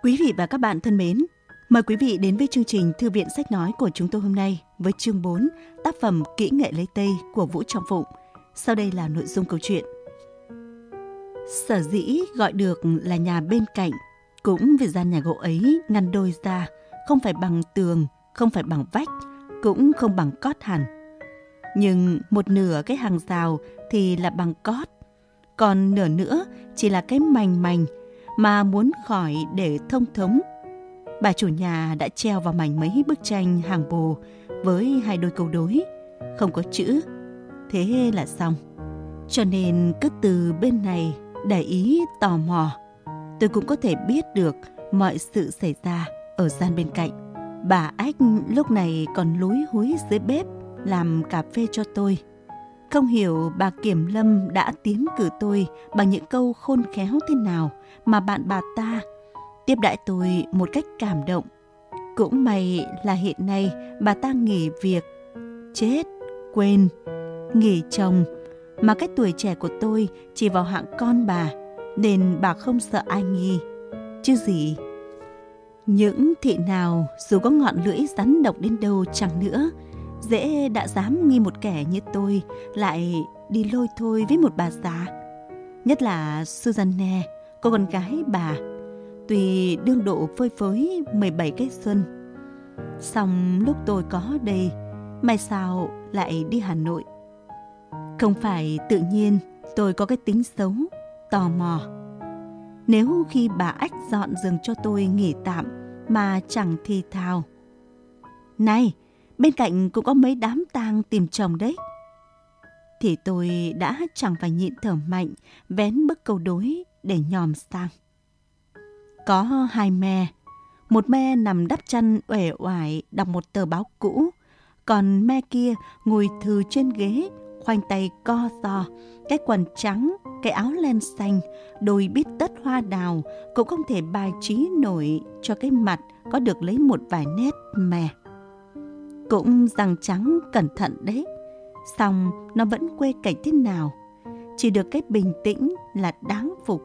Quý vị và các bạn thân mến, mời quý vị đến với chương trình Thư viện Sách Nói của chúng tôi hôm nay với chương 4, tác phẩm Kỹ nghệ lấy Tây của Vũ Trọng Phụng. Sau đây là nội dung câu chuyện. Sở dĩ gọi được là nhà bên cạnh, cũng vì gian nhà gỗ ấy ngăn đôi ra, không phải bằng tường, không phải bằng vách, cũng không bằng cót hẳn. Nhưng một nửa cái hàng rào thì là bằng cót, còn nửa nữa chỉ là cái mành mành mà muốn khỏi để thông thống. Bà chủ nhà đã treo vào mảnh mấy bức tranh hàng bồ với 2 đôi câu đối, không có chữ. Thế là xong. Cho nên cứ từ bên này để ý tò mò, tôi cũng có thể biết được mọi sự xảy ra ở gian bên cạnh. Bà Ách lúc này còn lúi húi dưới bếp làm cà phê cho tôi. Không hiểu bà Kiểm Lâm đã tiến cử tôi bằng những câu khôn khéo thế nào mà bạn bà ta tiếp đãi tôi một cách cảm động. Cũng may là hiện nay bà ta nghỉ việc, chết, quên, nghỉ chồng, mà cái tuổi trẻ của tôi chỉ vào hạng con bà, nên bà không sợ ai nghi. Chứ gì, những thị nào dù có ngọn lưỡi rắn độc đến đâu chăng nữa, dễ đã dám nghi một kẻ như tôi lại đi lôi thôi với một bà già. Nhất là Susanne, cô con gái bà, tuy đương độ phơi phới 17 cái xuân. Xong lúc tôi có đây, may sao lại đi Hà Nội. Không phải tự nhiên tôi có cái tính xấu, tò mò. Nếu khi bà Ách dọn giường cho tôi nghỉ tạm mà chẳng thì thào: "Này, bên cạnh cũng có mấy đám tang tìm chồng đấy", thì tôi đã chẳng phải nhịn thở mạnh, vén bức câu đối để nhòm sang. Có 2 me, một me nằm đắp chăn uể oải đọc một tờ báo cũ, còn me kia ngồi thừ trên ghế, khoanh tay co ro, cái quần trắng, cái áo len xanh, đôi bít tất hoa đào cũng không thể bài trí nổi cho cái mặt có được lấy một vài nét me. Cũng răng trắng cẩn thận đấy, xong nó vẫn quê cảnh thế nào, chỉ được cái bình tĩnh là đáng phục.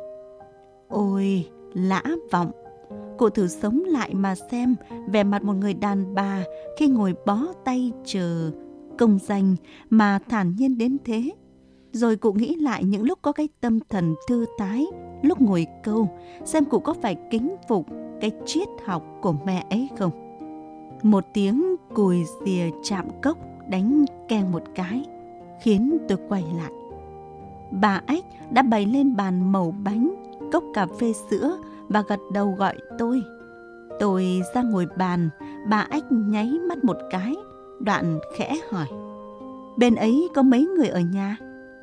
Ôi, lã vọng! Cô thử sống lại mà xem vẻ mặt một người đàn bà khi ngồi bó tay chờ công danh mà thản nhiên đến thế. Rồi cụ nghĩ lại những lúc có cái tâm thần thư thái, lúc ngồi câu, xem cụ có phải kính phục cái triết học của mẹ ấy không. Một tiếng cùi rìa chạm cốc đánh keng một cái, khiến tôi quay lại. Bà Ách đã bày lên bàn mẩu bánh, cốc cà phê sữa và gật đầu gọi tôi. Tôi ra ngồi bàn, bà Ách nháy mắt một cái, đoạn khẽ hỏi: "Bên ấy có mấy người ở nhà?"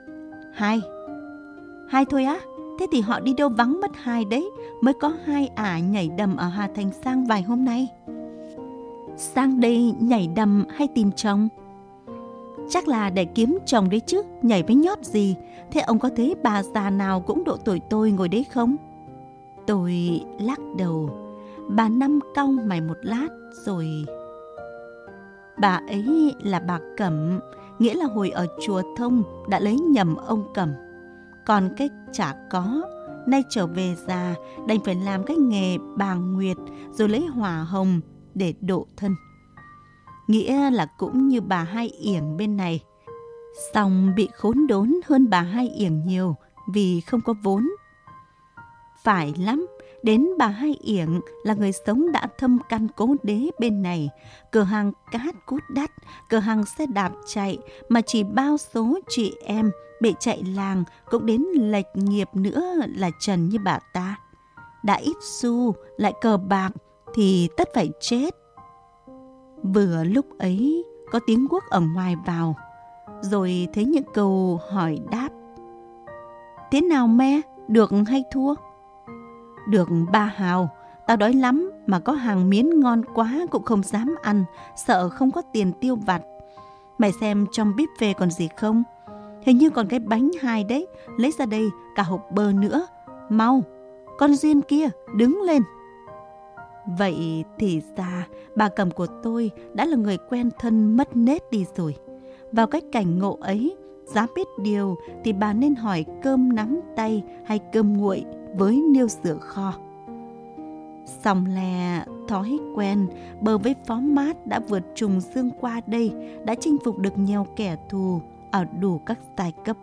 Hai thôi á? Thế thì họ đi đâu vắng mất 2 đấy, mới có 2 ả nhảy đầm ở Hà Thành sang vài hôm nay. Sang đây nhảy đầm hay tìm chồng? Chắc là để kiếm chồng đấy chứ, nhảy với nhót gì. Thế ông có thấy bà già nào cũng độ tuổi tôi ngồi đấy không? Tôi lắc đầu. Bà Năm cau mày một lát rồi: "Bà ấy là bà Cẩm, nghĩa là hồi ở chùa Thông đã lấy nhầm ông Cẩm. Còn cái chả có, nay trở về già đành phải làm cái nghề bà Nguyệt rồi lấy hỏa hồng để độ thân. Nghĩa là cũng như bà Hai Yểng bên này, song bị khốn đốn hơn bà Hai Yểng nhiều vì không có vốn. Phải lắm, đến bà Hai Yểng là người sống đã thâm căn cố đế bên này, cửa hàng cát cút đắt, cửa hàng xe đạp chạy, mà chỉ bao số chị em bị chạy làng cũng đến lệch nghiệp nữa là trần như bà ta. Đã ít xu lại cờ bạc thì tất phải chết." Vừa lúc ấy có tiếng guốc ở ngoài vào, rồi thấy những câu hỏi đáp: "Thế nào me, được hay thua?" "Được 3 hào, tao đói lắm mà có hàng miến ngon quá cũng không dám ăn, sợ không có tiền tiêu vặt. Mày xem trong bếp phê còn gì không? Hình như còn cái bánh 2 đấy, lấy ra đây cả hộp bơ nữa. Mau, con Duyên kia, đứng lên." Vậy thì ra bà Cẩm của tôi đã là người quen thân mất nết đi rồi. Vào cái cảnh ngộ ấy, giá biết điều thì bà nên hỏi cơm nắm tay hay cơm nguội với niêu sữa kho. Xong lè thói quen bờ với phó mát đã vượt trùng dương qua đây, đã chinh phục được nhiều kẻ thù ở đủ các giai cấp.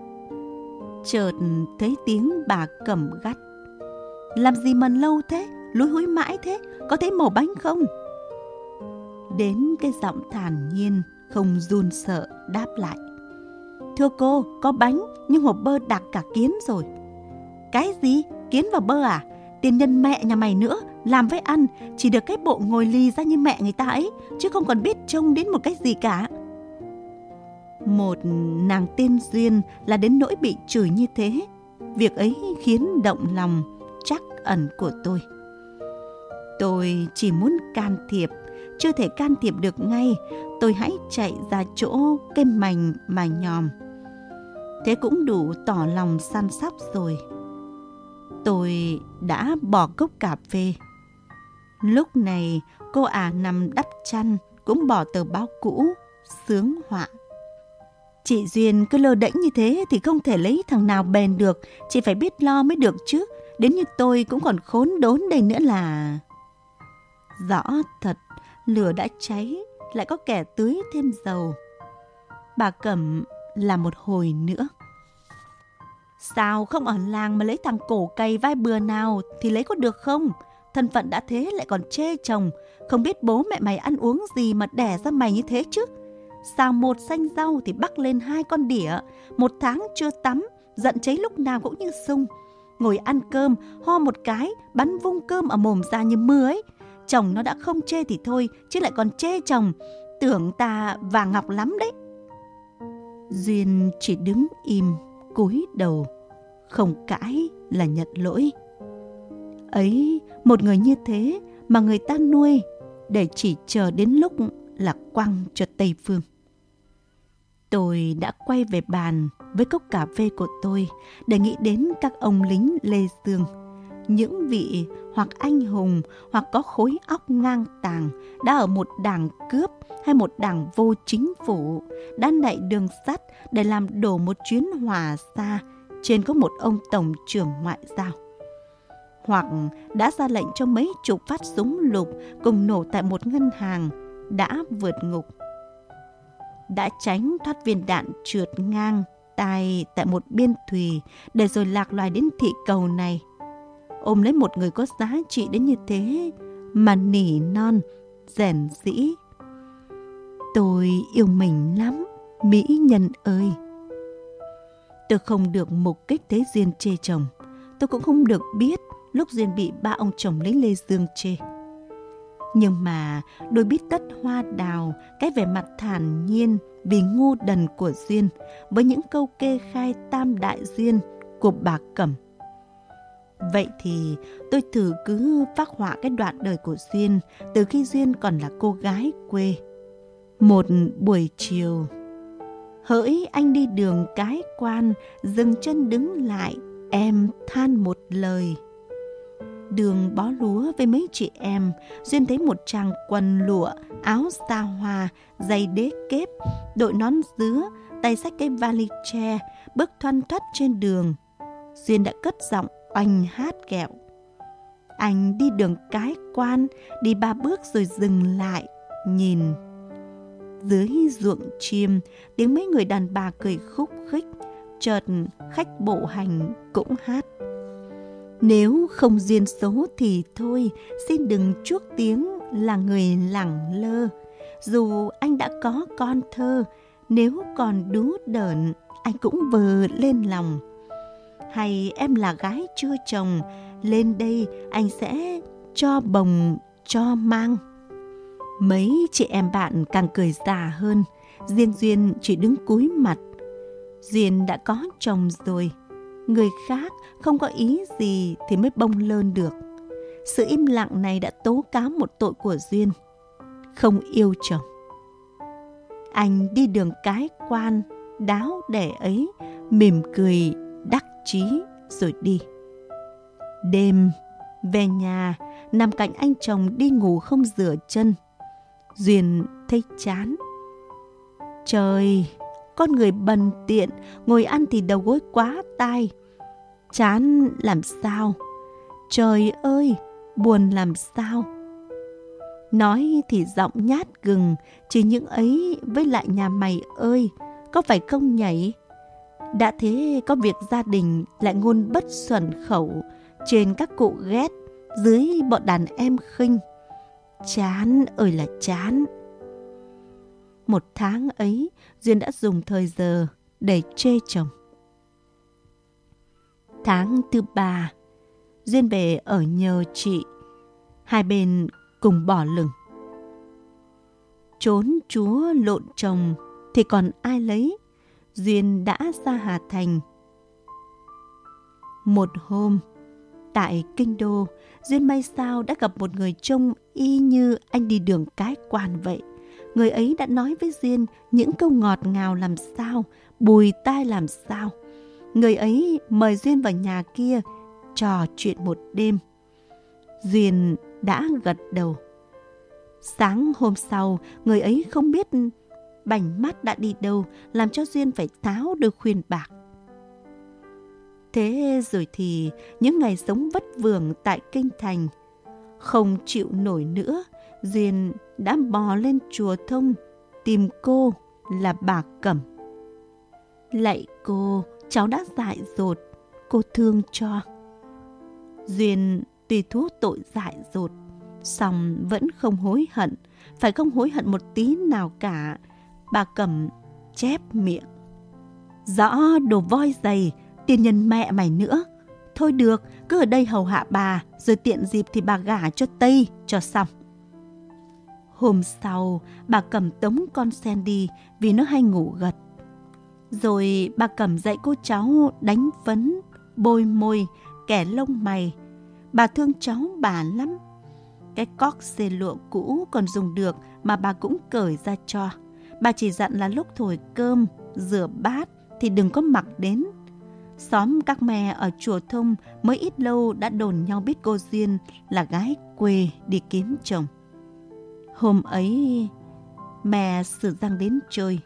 Chợt thấy tiếng bà Cẩm gắt: làm gì mà lâu thế, lúi húi mãi thế, có thấy mẩu bánh không? Đến cái giọng thản nhiên không run sợ đáp lại: thưa cô, có bánh nhưng hộp bơ đặc cả kiến rồi. Cái gì? Kiến vào bơ à? Tiền nhân mẹ nhà mày nữa, làm với ăn chỉ được cái bộ ngồi lì ra như mẹ người ta ấy, chứ không còn biết trông đến một cái gì cả. Một nàng tên Duyên là đến nỗi bị chửi như thế. Việc ấy khiến động lòng trắc ẩn của tôi. Tôi chỉ muốn can thiệp, chưa thể can thiệp được ngay, tôi hãy chạy ra chỗ cái mành mà nhòm. Thế cũng đủ tỏ lòng săn sóc rồi. Tôi đã bỏ cốc cà phê. Lúc này cô ả nằm đắp chăn cũng bỏ tờ báo cũ, sướng họa. Chị Duyên cứ lơ đễnh như thế thì không thể lấy thằng nào bền được, chị phải biết lo mới được chứ. Đến như tôi cũng còn khốn đốn đây nữa là... Rõ thật, lửa đã cháy, lại có kẻ tưới thêm dầu. Bà Cẩm là một hồi nữa. Sao không ở làng mà lấy thằng cổ cày vai bừa nào thì lấy có được không? Thân phận đã thế lại còn chê chồng, không biết bố mẹ mày ăn uống gì mà đẻ ra mày như thế chứ. Xào một xanh rau thì bắc lên 2 con đỉa, 1 tháng chưa tắm, giận cháy lúc nào cũng như sung. Ngồi ăn cơm, ho một cái, bắn vung cơm ở mồm ra như mưa ấy. Chồng nó đã không chê thì thôi, chứ lại còn chê chồng, tưởng ta vàng ngọc lắm đấy. Duyên chỉ đứng im, cúi đầu, không cãi là nhận lỗi. Ấy, một người như thế mà người ta nuôi để chỉ chờ đến lúc là quăng cho Tây Phương. Tôi đã quay về bàn với cốc cà phê của tôi để nghĩ đến các ông lính Lê Dương, những vị hoặc anh hùng hoặc có khối óc ngang tàng, đã ở một đảng cướp hay một đảng vô chính phủ, đã nạy đường sắt để làm đổ một chuyến hỏa xa trên có một ông tổng trưởng ngoại giao, hoặc đã ra lệnh cho mấy chục phát súng lục cùng nổ tại một ngân hàng, đã vượt ngục, đã tránh thoát viên đạn trượt ngang tai tại một biên thùy để rồi lạc loài đến thị cầu này. Ôm lấy một người có giá trị đến như thế mà nỉ non, rèn rĩ: tôi yêu mình lắm, mỹ nhân ơi. Tôi không được mục kích thấy Duyên chê chồng. Tôi cũng không được biết lúc Duyên bị ba ông chồng lính Lê Dương chê. Nhưng mà đôi biết tất hoa đào, cái vẻ mặt thản nhiên vì ngu đần của Duyên, với những câu kê khai tam đại duyên của bà Cẩm. Vậy thì tôi thử cứ phác họa cái đoạn đời của Duyên từ khi Duyên còn là cô gái quê. Một buổi chiều, hỡi anh đi đường cái quan, dừng chân đứng lại, em than một lời. Đường bó lúa với mấy chị em, Duyên thấy một chàng quần lụa, áo xa hoa, giày đế kép, đội nón dứa, tay xách cái vali tre, bước thoăn thoắt trên đường. Duyên đã cất giọng oanh hát ghẹo: anh đi đường cái quan, đi 3 bước rồi dừng lại, nhìn. Dưới ruộng chim, tiếng mấy người đàn bà cười khúc khích, chợt khách bộ hành cũng hát. Nếu không duyên số thì thôi, xin đừng chuốc tiếng là người lẳng lơ. Dù anh đã có con thơ, nếu còn đú đởn, anh cũng vờ lên lòng. Hay em là gái chưa chồng, lên đây anh sẽ cho bồng cho mang. Mấy chị em bạn càng cười già hơn, riêng Duyên chỉ đứng cúi mặt. Duyên đã có chồng rồi, người khác không có ý gì thì mới bông lơn được. Sự im lặng này đã tố cáo một tội của Duyên: không yêu chồng. Anh đi đường cái quan, đáo để ấy, mỉm cười đắc chí rồi đi. Đêm về nhà, nằm cạnh anh chồng đi ngủ không rửa chân, Duyên thấy chán. Trời, con người bần tiện, ngồi ăn thì đầu gối quá tai. Chán làm sao? Trời ơi, buồn làm sao. Nói thì giọng nhát gừng, chỉ những ấy với lại nhà mày ơi, có phải không nhảy? Đã thế có việc gia đình lại ngôn bất xuẩn khẩu, trên các cụ ghét, dưới bọn đàn em khinh. Chán ơi là chán. Một tháng ấy, Duyên đã dùng thời giờ để chê chồng. Tháng thứ 3, Duyên về ở nhờ chị. Hai bên cùng bỏ lửng. Trốn chúa lộn chồng thì còn ai lấy. Duyên đã ra Hà Thành. Một hôm, tại Kinh Đô, Duyên may sao đã gặp một người trông y như anh đi đường cái quan vậy. Người ấy đã nói với Duyên những câu ngọt ngào làm sao, bùi tai làm sao. Người ấy mời Duyên vào nhà kia trò chuyện một đêm. Duyên đã gật đầu. Sáng hôm sau, người ấy không biết bảnh mắt đã đi đâu, làm cho Duyên phải tháo đôi khuyên bạc. Thế rồi thì những ngày sống vất vưởng tại kinh thành, không chịu nổi nữa, Duyên đã bò lên chùa Thông tìm cô là bà Cẩm. Lạy cô, cháu đã dại dột, cô thương cho. Duyên tuy thú tội dại dột, song vẫn không hối hận, phải không hối hận một tí nào cả. Bà Cẩm chép miệng. Rõ đồ voi dày, tiền nhân mẹ mày nữa. Thôi được, cứ ở đây hầu hạ bà, rồi tiện dịp thì bà gả cho Tây cho xong. Hôm sau, bà Cẩm tống con sen đi vì nó hay ngủ gật. Rồi bà Cẩm dạy cô cháu đánh phấn, bôi môi, kẻ lông mày. Bà thương cháu bà lắm. Cái cóc xê lụa cũ còn dùng được mà bà cũng cởi ra cho. Bà chỉ dặn là lúc thổi cơm, rửa bát thì đừng có mặc đến. Xóm các mẹ ở chùa Thông mới ít lâu đã đồn nhau biết cô Duyên là gái quê đi kiếm chồng. Hôm ấy, mẹ sử răng đến chơi.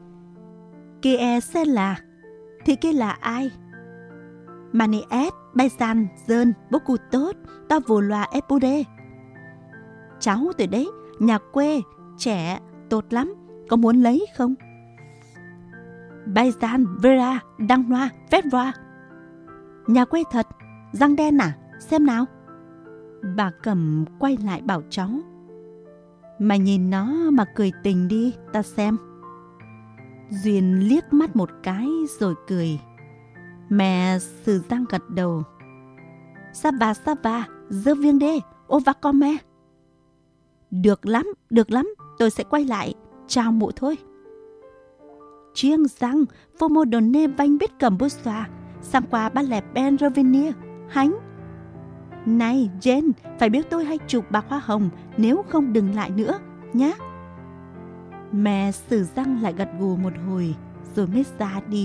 Kia sẽ là, thì kia là ai? Mani ét, bay san, dơn, bố cụ tốt, ta vô loa ép bù đê. Cháu từ đấy, nhà quê, trẻ, tốt lắm, có muốn lấy không? Bay san, vera, đăng loa, phép loa. Nhà quê thật, răng đen à, xem nào. Bà Cẩm quay lại bảo cháu. Mày nhìn nó mà cười tình đi, ta xem. Duyên liếc mắt một cái rồi cười. Mẹ sử răng gật đầu. Sa va, dơ viêng đê, ô va con mẹ. Được lắm, tôi sẽ quay lại, chào mụ thôi. Chiêng răng, phô mô đồn nê vanh biết cầm bút xòa, sang qua ba lẹp ben revenir, hánh. Này, Jane, phải biếu tôi 20 bạc hoa hồng, nếu không đừng lại nữa, nhá. Mẹ sử răng lại gật gù một hồi, rồi mới ra đi.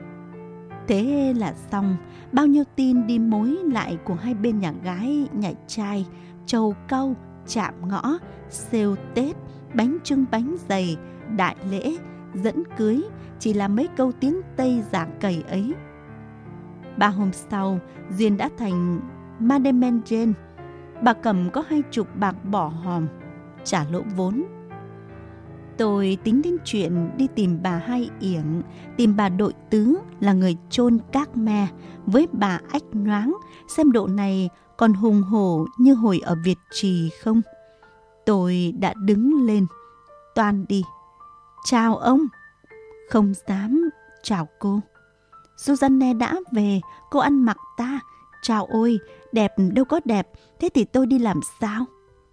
Thế là xong, bao nhiêu tin đi mối lại của hai bên nhà gái, nhà trai, trầu cau, chạm ngõ, sale Tết, bánh chưng bánh dày, đại lễ, dẫn cưới, chỉ là mấy câu tiếng Tây giả cầy ấy. 3 hôm sau, Duyên đã thành Madame Jane. Bà Cẩm có 20 bạc bỏ hòm, trả lỗ vốn. Tôi tính đến chuyện đi tìm bà Hai Yểng, tìm bà Đội Tứ là người chôn các me, với bà Ách Nhoáng, xem độ này còn hùng hổ như hồi ở Việt Trì không. Tôi đã đứng lên, toan đi. Chào ông. Không dám chào cô. Susanne đã về, cô ăn mặc ta. Chào ôi, đẹp đâu có đẹp, thế thì tôi đi làm sao?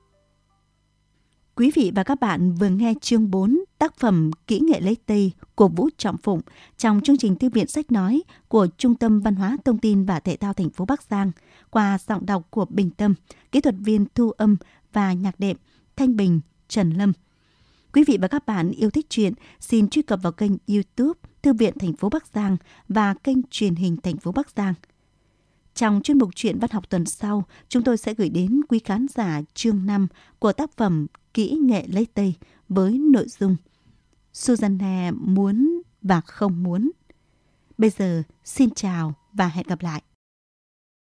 Quý vị và các bạn vừa nghe chương 4 tác phẩm Kỹ nghệ lấy Tây của Vũ Trọng Phụng trong chương trình Thư viện Sách Nói của Trung tâm Văn hóa Thông tin và Thể thao thành phố Bắc Giang qua giọng đọc của Bình Tâm, kỹ thuật viên thu âm và nhạc đệm Thanh Bình, Trần Lâm. Quý vị và các bạn yêu thích truyện, xin truy cập vào kênh YouTube Thư viện thành phố Bắc Giang và kênh truyền hình thành phố Bắc Giang. Trong chuyên mục truyện văn học tuần sau, chúng tôi sẽ gửi đến quý khán giả chương 5 của tác phẩm Kỹ nghệ lấy Tây với nội dung Susanne muốn và không muốn. Bây giờ, xin chào và hẹn gặp lại.